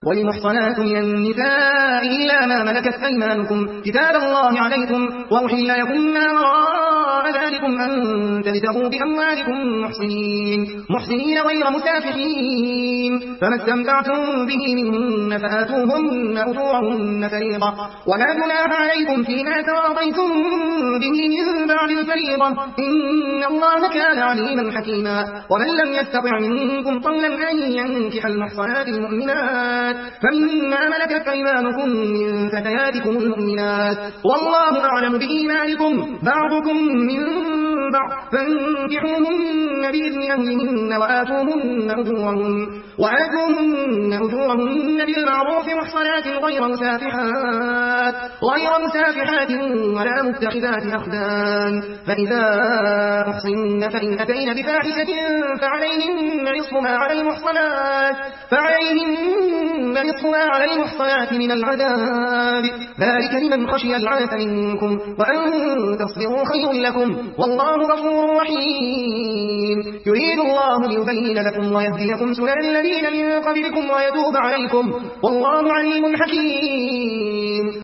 والمحصنات من النساء إلا ما ملكت أيمانكم كتاب الله عليكم وأحل لكم ما وراء ذلكم أن تبتغوا بأموالكم محسنين غير مسافحين فما استمتعتم به منهن فآتوهن أجورهن فريضة ولا جناح عليكم فيما تراضيتم به من بعد الفريضة إن الله كان عليما حكيما ومن لم يستطع منكم طولا أن ينكح المحصنات المؤمنات فمما ملكت أيمانكم من فتياتكم المؤمنات والله أعلم بإيمانكم بعضكم من بعض فانكحوهن بإذن أهلهن وآتوهن أجورهن بالمعروف محصنات غير مسافحات ولا متخذات أخدان فإذا أحصن فإن أتين بفاحشة فعليهن نصف ما على المحصنات من العذاب ذلك لمن خشي العنة منكم وأن تصبروا خير لكم والله غفور رحيم يريد الله ليبين لكم ويهديكم سنن الذين من قبلكم ويتوب عليكم والله عليم حكيم